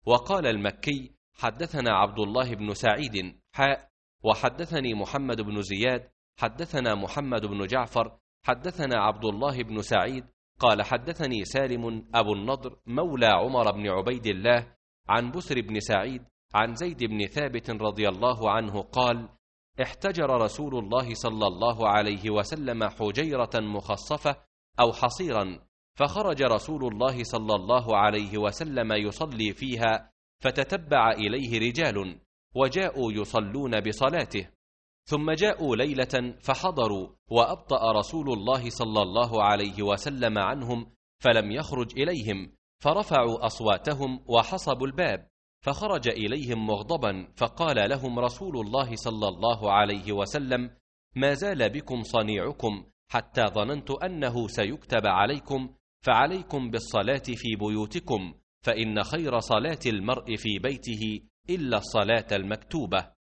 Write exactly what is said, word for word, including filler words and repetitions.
وقال المكي: حدثنا عبد الله بن سعيد حاء وحدثني محمد بن زياد حدثنا محمد بن جعفر حدثنا عبد الله بن سعيد قال حدثني سالم أبو النضر مولى عمر بن عبيد الله عن بسر بن سعيد عن زيد بن ثابت رضي الله عنه قال: احتجر رسول الله صلى الله عليه وسلم حجيرة مخصفة أو حصيرا، فخرج رسول الله صلى الله عليه وسلم يصلي فيها، فتتبع إليه رجال وجاءوا يصلون بصلاته، ثم جاءوا ليلة فحضروا، وأبطأ رسول الله صلى الله عليه وسلم عنهم فلم يخرج إليهم، فرفعوا أصواتهم وحصبوا الباب، فخرج إليهم مغضبا، فقال لهم رسول الله صلى الله عليه وسلم: ما زال بكم صنيعكم حتى ظننت أنه سيكتب عليكم، فعليكم بالصلاة في بيوتكم، فإن خير صلاة المرء في بيته إلا الصلاة المكتوبة.